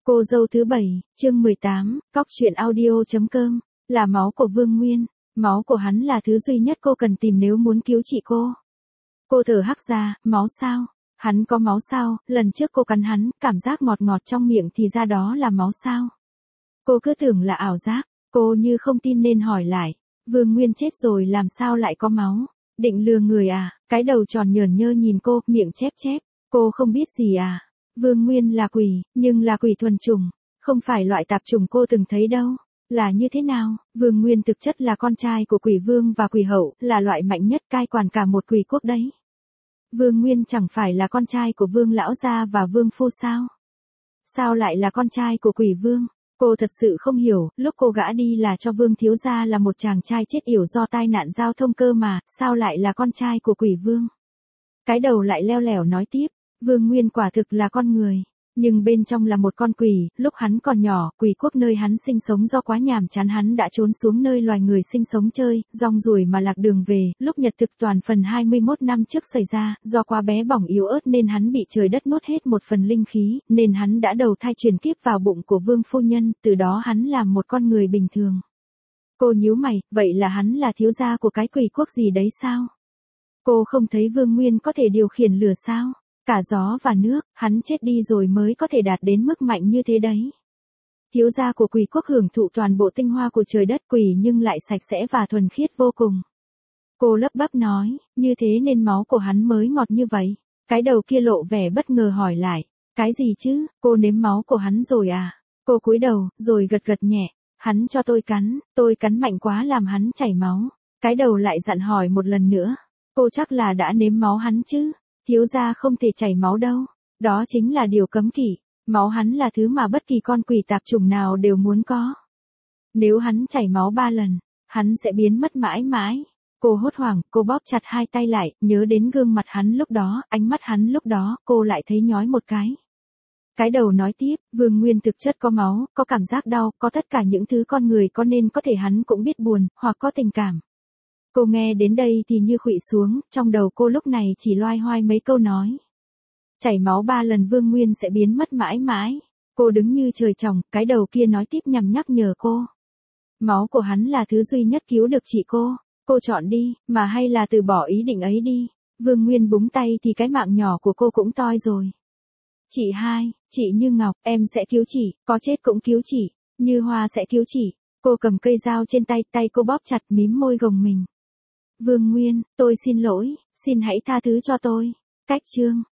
Cô dâu thứ 7, chương 18, cóc truyện audio.com, là máu của Vương Nguyên. Máu của hắn là thứ duy nhất cô cần tìm nếu muốn cứu chị cô. Cô thở hắt ra, máu sao? Hắn có máu sao? Lần trước cô cắn hắn, cảm giác ngọt ngọt trong miệng thì ra đó là máu sao? Cô cứ tưởng là ảo giác, cô như không tin nên hỏi lại. Vương Nguyên chết rồi làm sao lại có máu? Định lừa người à? Cái đầu tròn nhởn nhơ nhìn cô, miệng chép chép. Cô không biết gì à? Vương Nguyên là quỷ, nhưng là quỷ thuần chủng, không phải loại tạp chủng cô từng thấy đâu. Là như thế nào? Vương Nguyên thực chất là con trai của quỷ vương và quỷ hậu, là loại mạnh nhất cai quản cả một quỷ quốc đấy. Vương Nguyên chẳng phải là con trai của Vương Lão Gia và Vương Phu sao? Sao lại là con trai của quỷ vương? Cô thật sự không hiểu, lúc cô gã đi là cho Vương Thiếu Gia là một chàng trai chết yểu do tai nạn giao thông cơ mà, sao lại là con trai của quỷ vương? Cái đầu lại leo lẻo nói tiếp, Vương Nguyên quả thực là con người, nhưng bên trong là một con quỷ. Lúc hắn còn nhỏ, quỷ quốc nơi hắn sinh sống do quá nhàm chán hắn đã trốn xuống nơi loài người sinh sống chơi, rong ruổi mà lạc đường về. Lúc nhật thực toàn phần 21 năm trước xảy ra, do quá bé bỏng yếu ớt nên hắn bị trời đất nuốt hết một phần linh khí, nên hắn đã đầu thai chuyển kiếp vào bụng của Vương Phu Nhân, từ đó hắn làm một con người bình thường. Cô nhíu mày, vậy là hắn là thiếu gia của cái quỷ quốc gì đấy sao? Cô không thấy Vương Nguyên có thể điều khiển lửa sao? Cả gió và nước, hắn chết đi rồi mới có thể đạt đến mức mạnh như thế đấy. Thiếu gia của quỷ quốc hưởng thụ toàn bộ tinh hoa của trời đất quỷ nhưng lại sạch sẽ và thuần khiết vô cùng. Cô lấp bắp nói, như thế nên máu của hắn mới ngọt như vậy. Cái đầu kia lộ vẻ bất ngờ hỏi lại, cái gì chứ, cô nếm máu của hắn rồi à? Cô cúi đầu, rồi gật gật nhẹ, hắn cho tôi cắn mạnh quá làm hắn chảy máu. Cái đầu lại dặn hỏi một lần nữa, cô chắc là đã nếm máu hắn chứ? Thiếu gia không thể chảy máu đâu, đó chính là điều cấm kỵ, máu hắn là thứ mà bất kỳ con quỷ tạp chủng nào đều muốn có. Nếu hắn chảy máu 3 lần, hắn sẽ biến mất mãi mãi. Cô hốt hoảng, cô bóp chặt hai tay lại, nhớ đến gương mặt hắn lúc đó, ánh mắt hắn lúc đó, cô lại thấy nhói một cái. Cái đầu nói tiếp, Vương Nguyên thực chất có máu, có cảm giác đau, có tất cả những thứ con người có nên có thể hắn cũng biết buồn, hoặc có tình cảm. Cô nghe đến đây thì như khuỵu xuống, trong đầu cô lúc này chỉ loai hoai mấy câu nói. Chảy máu 3 lần Vương Nguyên sẽ biến mất mãi mãi. Cô đứng như trời trồng, cái đầu kia nói tiếp nhằm nhắc nhở cô. Máu của hắn là thứ duy nhất cứu được chị cô chọn đi, mà hay là từ bỏ ý định ấy đi. Vương Nguyên búng tay thì cái mạng nhỏ của cô cũng toi rồi. Chị hai, chị Như Ngọc, em sẽ cứu chị, có chết cũng cứu chị, Như Hoa sẽ cứu chị. Cô cầm cây dao trên tay, tay cô bóp chặt mím môi gồng mình. Vương Nguyên, tôi xin lỗi, xin hãy tha thứ cho tôi. Cách chương